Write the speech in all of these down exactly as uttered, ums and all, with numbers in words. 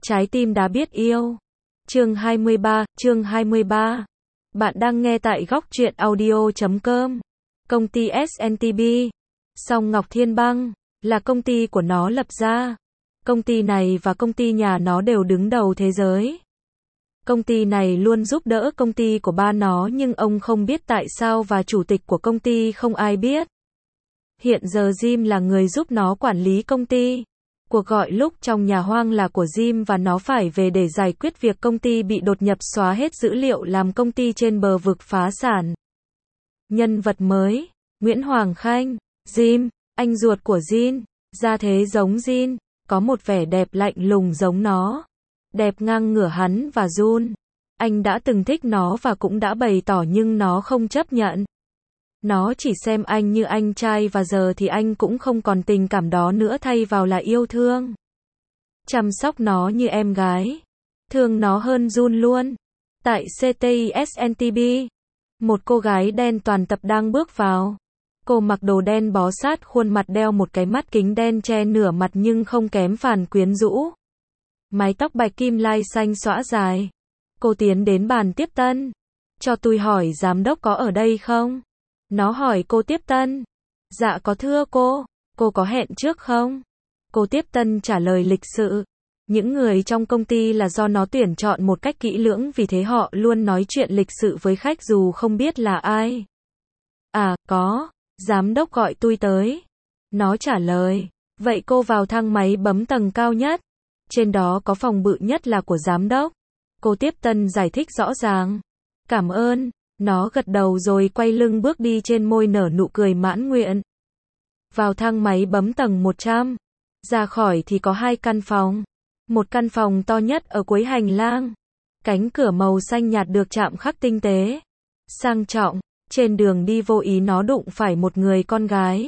Trái tim đã biết yêu. Chương hai mươi ba, chương hai mươi ba. Bạn đang nghe tại góc truyện audio chấm com. Công ty ét en tê bê, Song Ngọc Thiên Băng, là công ty của nó lập ra. Công ty này và công ty nhà nó đều đứng đầu thế giới. Công ty này luôn giúp đỡ công ty của ba nó nhưng ông không biết tại sao và chủ tịch của công ty không ai biết. Hiện giờ Jim là người giúp nó quản lý công ty. Cuộc gọi lúc trong nhà hoang là của Jim và nó phải về để giải quyết việc công ty bị đột nhập xóa hết dữ liệu làm công ty trên bờ vực phá sản. Nhân vật mới, Nguyễn Hoàng Khanh, Jim, anh ruột của Jin, ra thế giống Jin, có một vẻ đẹp lạnh lùng giống nó. Đẹp ngang ngửa hắn và Jun. Anh đã từng thích nó và cũng đã bày tỏ nhưng nó không chấp nhận. Nó chỉ xem anh như anh trai và giờ thì anh cũng không còn tình cảm đó nữa thay vào là yêu thương. Chăm sóc nó như em gái. Thương nó hơn Jun luôn. Tại xê tê i ét en tê bê, một cô gái đen toàn tập đang bước vào. Cô mặc đồ đen bó sát khuôn mặt đeo một cái mắt kính đen che nửa mặt nhưng không kém phần quyến rũ. Mái tóc bạch kim lai xanh xõa dài. Cô tiến đến bàn tiếp tân. Cho tôi hỏi giám đốc có ở đây không? Nó hỏi cô tiếp tân. Dạ có thưa cô. Cô có hẹn trước không? Cô tiếp tân trả lời lịch sự. Những người trong công ty là do nó tuyển chọn một cách kỹ lưỡng vì thế họ luôn nói chuyện lịch sự với khách dù không biết là ai. À, có. Giám đốc gọi tôi tới. Nó trả lời. Vậy cô vào thang máy bấm tầng cao nhất. Trên đó có phòng bự nhất là của giám đốc. Cô tiếp tân giải thích rõ ràng. Cảm ơn. Nó gật đầu rồi quay lưng bước đi trên môi nở nụ cười mãn nguyện. Vào thang máy bấm tầng một trăm. Ra khỏi thì có hai căn phòng. Một căn phòng to nhất ở cuối hành lang. Cánh cửa màu xanh nhạt được chạm khắc tinh tế. Sang trọng. Trên đường đi vô ý nó đụng phải một người con gái.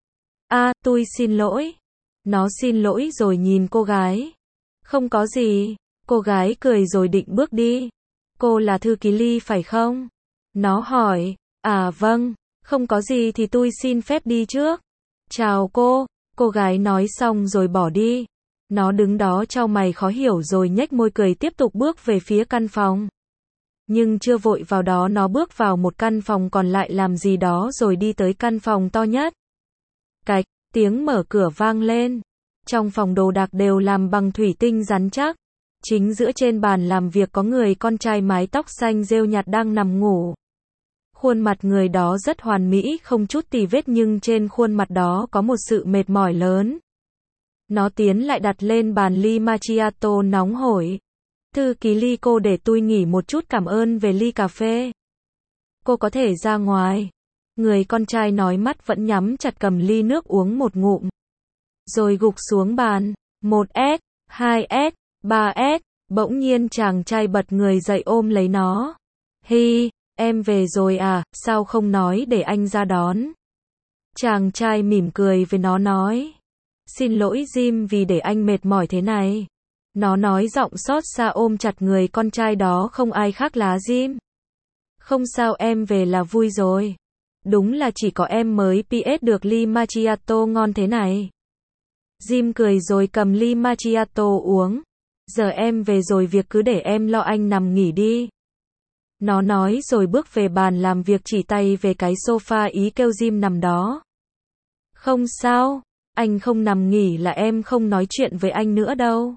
À, tôi xin lỗi. Nó xin lỗi rồi nhìn cô gái. Không có gì. Cô gái cười rồi định bước đi. Cô là thư ký Ly phải không? Nó hỏi. À vâng. Không có gì thì tôi xin phép đi trước. Chào cô. Cô gái nói xong rồi bỏ đi. Nó đứng đó chau mày khó hiểu rồi nhếch môi cười tiếp tục bước về phía căn phòng. Nhưng chưa vội vào đó nó bước vào một căn phòng còn lại làm gì đó rồi đi tới căn phòng to nhất. Cạch, tiếng mở cửa vang lên. Trong phòng đồ đạc đều làm bằng thủy tinh rắn chắc. Chính giữa trên bàn làm việc có người con trai mái tóc xanh rêu nhạt đang nằm ngủ. Khuôn mặt người đó rất hoàn mỹ không chút tì vết nhưng trên khuôn mặt đó có một sự mệt mỏi lớn. Nó tiến lại đặt lên bàn ly macchiato nóng hổi. Thư ký Ly cô để tôi nghỉ một chút cảm ơn về ly cà phê. Cô có thể ra ngoài. Người con trai nói mắt vẫn nhắm chặt cầm ly nước uống một ngụm. Rồi gục xuống bàn. một S, hai S, ba S. Bỗng nhiên chàng trai bật người dậy ôm lấy nó. Hi, em về rồi à, sao không nói để anh ra đón. Chàng trai mỉm cười với nó nói. Xin lỗi Jim vì để anh mệt mỏi thế này. Nó nói giọng xót xa ôm chặt người con trai đó không ai khác là Jim. Không sao em về là vui rồi. Đúng là chỉ có em mới pê ét được ly macchiato ngon thế này. Jim cười rồi cầm ly macchiato uống. Giờ em về rồi việc cứ để em lo anh nằm nghỉ đi. Nó nói rồi bước về bàn làm việc chỉ tay về cái sofa ý kêu Jim nằm đó. Không sao, anh không nằm nghỉ là em không nói chuyện với anh nữa đâu.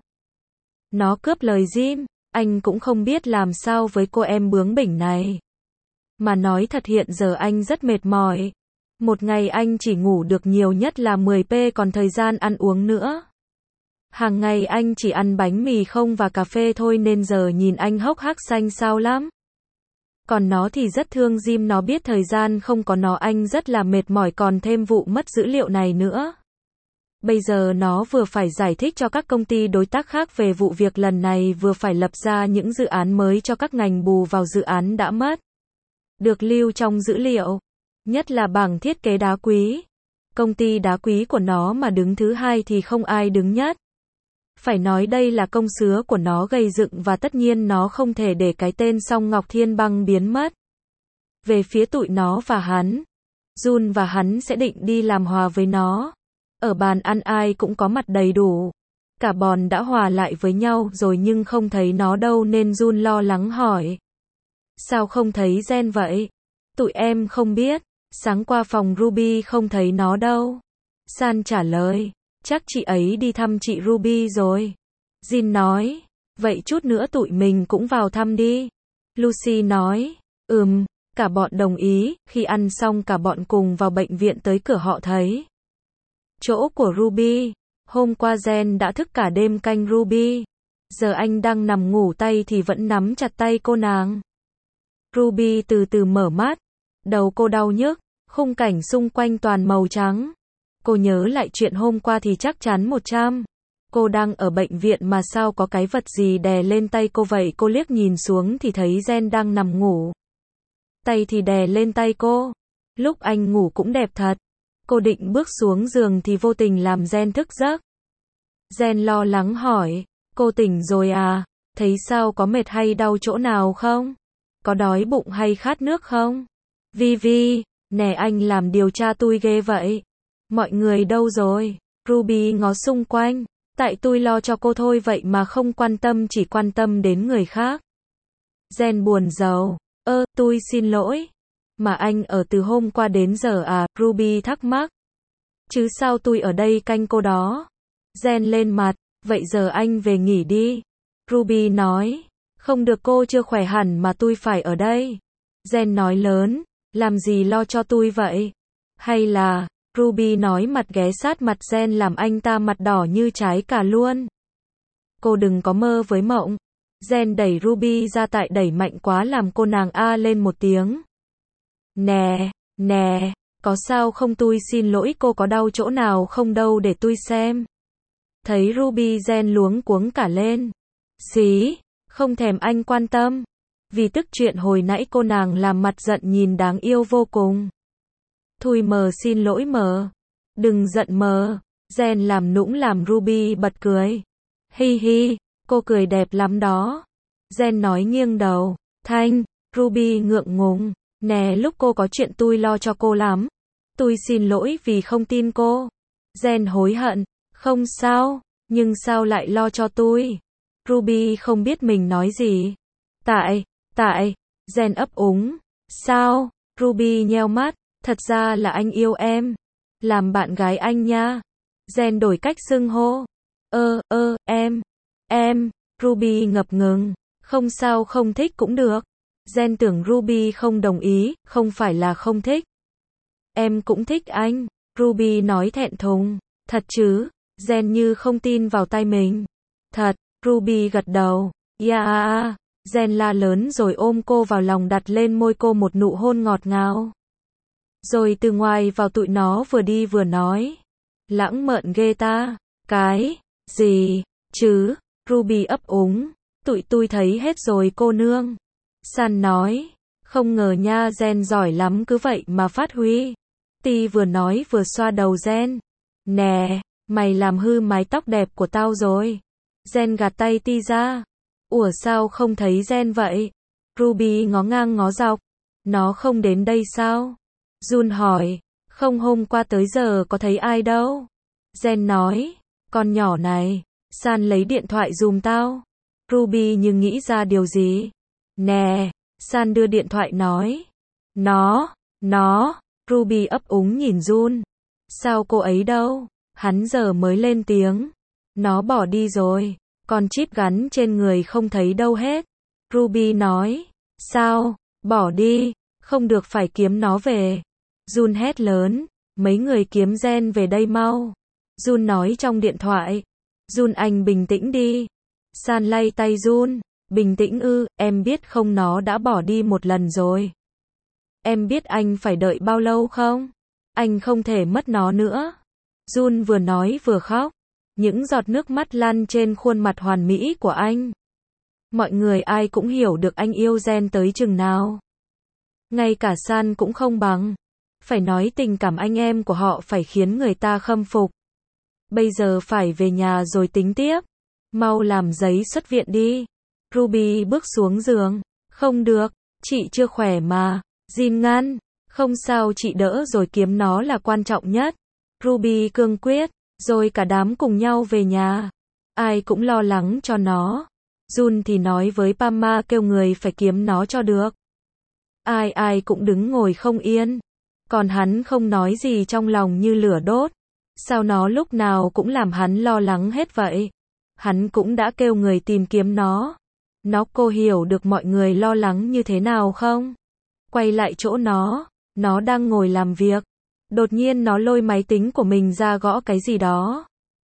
Nó cướp lời Jim, anh cũng không biết làm sao với cô em bướng bỉnh này. Mà nói thật hiện giờ anh rất mệt mỏi. Một ngày anh chỉ ngủ được nhiều nhất là mười phút còn thời gian ăn uống nữa. Hàng ngày anh chỉ ăn bánh mì không và cà phê thôi nên giờ nhìn anh hốc hác xanh xao lắm. Còn nó thì rất thương Jim nó biết thời gian không có nó anh rất là mệt mỏi còn thêm vụ mất dữ liệu này nữa. Bây giờ nó vừa phải giải thích cho các công ty đối tác khác về vụ việc lần này vừa phải lập ra những dự án mới cho các ngành bù vào dự án đã mất. Được lưu trong dữ liệu. Nhất là bảng thiết kế đá quý. Công ty đá quý của nó mà đứng thứ hai thì không ai đứng nhất. Phải nói đây là công sứa của nó gây dựng và tất nhiên nó không thể để cái tên Song Ngọc Thiên Băng biến mất. Về phía tụi nó và hắn. Jun và hắn sẽ định đi làm hòa với nó. Ở bàn ăn ai cũng có mặt đầy đủ. Cả bọn đã hòa lại với nhau rồi nhưng không thấy nó đâu nên Jun lo lắng hỏi. Sao không thấy Jen vậy? Tụi em không biết, sáng qua phòng Ruby không thấy nó đâu. San trả lời, chắc chị ấy đi thăm chị Ruby rồi. Jin nói, vậy chút nữa tụi mình cũng vào thăm đi. Lucy nói, ừm, cả bọn đồng ý, khi ăn xong cả bọn cùng vào bệnh viện tới cửa họ thấy chỗ của Ruby. Hôm qua Jen đã thức cả đêm canh Ruby. Giờ anh đang nằm ngủ tay thì vẫn nắm chặt tay cô nàng. Ruby từ từ mở mắt. Đầu cô đau nhức, khung cảnh xung quanh toàn màu trắng. Cô nhớ lại chuyện hôm qua thì chắc chắn một trăm. Cô đang ở bệnh viện mà sao có cái vật gì đè lên tay cô vậy? Cô liếc nhìn xuống thì thấy Jen đang nằm ngủ. Tay thì đè lên tay cô. Lúc anh ngủ cũng đẹp thật. Cô định bước xuống giường thì vô tình làm Jen thức giấc. Jen lo lắng hỏi, cô tỉnh rồi à? Thấy sao, có mệt hay đau chỗ nào không? Có đói bụng hay khát nước không? Vivi, nè anh làm điều tra tôi ghê vậy. Mọi người đâu rồi? Ruby ngó xung quanh. Tại tôi lo cho cô thôi vậy mà không quan tâm, chỉ quan tâm đến người khác. Jen buồn rầu. Ơ, tôi xin lỗi. Mà anh ở từ hôm qua đến giờ à? Ruby thắc mắc. Chứ sao tôi ở đây canh cô đó. Jen lên mặt. Vậy giờ anh về nghỉ đi. Ruby nói. Không được, cô chưa khỏe hẳn mà tôi phải ở đây. Jen nói lớn. Làm gì lo cho tôi vậy? Hay là... Ruby nói mặt ghé sát mặt Jen làm anh ta mặt đỏ như trái cà luôn. Cô đừng có mơ với mộng. Jen đẩy Ruby ra, tại đẩy mạnh quá làm cô nàng a lên một tiếng. Nè, nè, có sao không, tôi xin lỗi, cô có đau chỗ nào không đâu để tôi xem. Thấy Ruby, Jen luống cuống cả lên. Xí, không thèm anh quan tâm. Vì tức chuyện hồi nãy cô nàng làm mặt giận nhìn đáng yêu vô cùng. Thôi mờ, xin lỗi mờ. Đừng giận mờ. Jen làm nũng làm Ruby bật cười. Hi hi, cô cười đẹp lắm đó. Jen nói nghiêng đầu. Thanh, Ruby ngượng ngùng. Nè, lúc cô có chuyện tôi lo cho cô lắm. Tôi xin lỗi vì không tin cô. Jen hối hận. Không sao, nhưng sao lại lo cho tôi? Ruby không biết mình nói gì. Tại, tại, Jen ấp úng. Sao? Ruby nheo mắt. Thật ra là anh yêu em. Làm bạn gái anh nha. Jen đổi cách xưng hô. Ơ, ơ, em. Em. Ruby ngập ngừng. Không sao, không thích cũng được. Jen tưởng Ruby không đồng ý, không phải là không thích. Em cũng thích anh. Ruby nói thẹn thùng. Thật chứ? Jen như không tin vào tai mình. Thật. Ruby gật đầu. Yeah. Jen la lớn rồi ôm cô vào lòng, đặt lên môi cô một nụ hôn ngọt ngào. Rồi từ ngoài vào, tụi nó vừa đi vừa nói. Lãng mạn ghê ta. Cái gì chứ? Ruby ấp úng. Tụi tôi thấy hết rồi cô nương. San nói. Không ngờ nha, Jen giỏi lắm, cứ vậy mà phát huy. Ti vừa nói vừa xoa đầu Jen. Nè, mày làm hư mái tóc đẹp của tao rồi. Jen gạt tay Ti ra. Ủa sao không thấy Jen vậy? Ruby ngó ngang ngó dọc. Nó không đến đây sao? Jun hỏi. Không, hôm qua tới giờ có thấy ai đâu. Jen nói. Con nhỏ này. San lấy điện thoại giùm tao. Ruby như nghĩ ra điều gì. Nè. San đưa điện thoại nói. Nó. Nó. Ruby ấp úng nhìn Jun. Sao cô ấy đâu? Hắn giờ mới lên tiếng. Nó bỏ đi rồi. Còn chip gắn trên người không thấy đâu hết. Ruby nói. Sao? Bỏ đi. Không được, phải kiếm nó về. Jun hét lớn. Mấy người kiếm Jen về đây mau. Jun nói trong điện thoại. Jun, anh bình tĩnh đi. San lay tay Jun. Bình tĩnh ư? Em biết không, nó đã bỏ đi một lần rồi. Em biết anh phải đợi bao lâu không? Anh không thể mất nó nữa. Jun vừa nói vừa khóc. Những giọt nước mắt lăn trên khuôn mặt hoàn mỹ của anh. Mọi người ai cũng hiểu được anh yêu Jen tới chừng nào. Ngay cả San cũng không bằng. Phải nói tình cảm anh em của họ phải khiến người ta khâm phục. Bây giờ phải về nhà rồi tính tiếp. Mau làm giấy xuất viện đi. Ruby bước xuống giường. Không được, chị chưa khỏe mà. Jin ngăn. Không sao, chị đỡ rồi, kiếm nó là quan trọng nhất. Ruby cương quyết. Rồi cả đám cùng nhau về nhà. Ai cũng lo lắng cho nó. Jun thì nói với Pama kêu người phải kiếm nó cho được. Ai ai cũng đứng ngồi không yên. Còn hắn không nói gì, trong lòng như lửa đốt. Sao nó lúc nào cũng làm hắn lo lắng hết vậy? Hắn cũng đã kêu người tìm kiếm nó. Nó cô hiểu được mọi người lo lắng như thế nào không? Quay lại chỗ nó, nó đang ngồi làm việc. Đột nhiên nó lôi máy tính của mình ra gõ cái gì đó.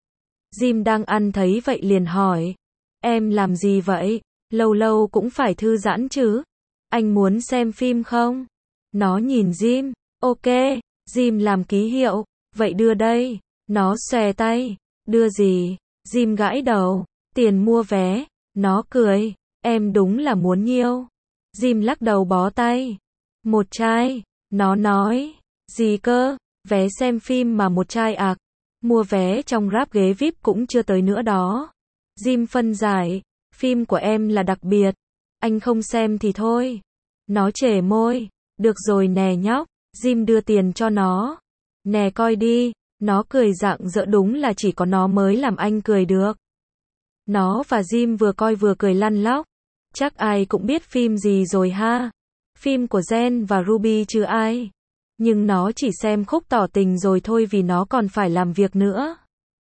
Jim đang ăn thấy vậy liền hỏi. Em làm gì vậy? Lâu lâu cũng phải thư giãn chứ. Anh muốn xem phim không? Nó nhìn Jim. Ok. Jim làm ký hiệu. Vậy đưa đây. Nó xòe tay. Đưa gì? Jim gãi đầu. Tiền mua vé. Nó cười. Em đúng là muốn nhiêu. Jim lắc đầu bó tay. Một chai. Nó nói. Gì cơ? Vé xem phim mà một chai ạc. Mua vé trong Grab ghế vi ai pi cũng chưa tới nữa đó. Jim phân giải. Phim của em là đặc biệt. Anh không xem thì thôi. Nó trề môi. Được rồi nè nhóc. Jim đưa tiền cho nó. Nè coi đi. Nó cười rạng rỡ, đúng là chỉ có nó mới làm anh cười được. Nó và Jim vừa coi vừa cười lăn lóc. Chắc ai cũng biết phim gì rồi ha. Phim của Jen và Ruby chứ ai. Nhưng nó chỉ xem khúc tỏ tình rồi thôi vì nó còn phải làm việc nữa.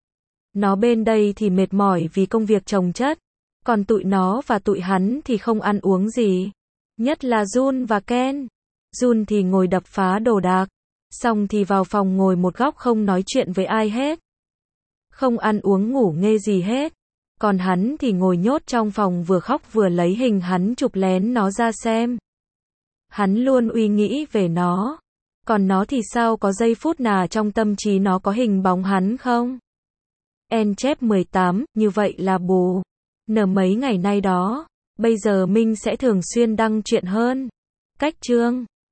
Nó bên đây thì mệt mỏi vì công việc chồng chất. Còn tụi nó và tụi hắn thì không ăn uống gì. Nhất là Jun và Ken. Jun thì ngồi đập phá đồ đạc. Xong thì vào phòng ngồi một góc không nói chuyện với ai hết. Không ăn uống ngủ nghê gì hết. Còn hắn thì ngồi nhốt trong phòng vừa khóc vừa lấy hình hắn chụp lén nó ra xem. Hắn luôn uy nghĩ về nó. Còn nó thì sao, có giây phút nào trong tâm trí nó có hình bóng hắn không? En chép mười tám, như vậy là bù. Nở mấy ngày nay đó. Bây giờ Minh sẽ thường xuyên đăng chuyện hơn. Cách chương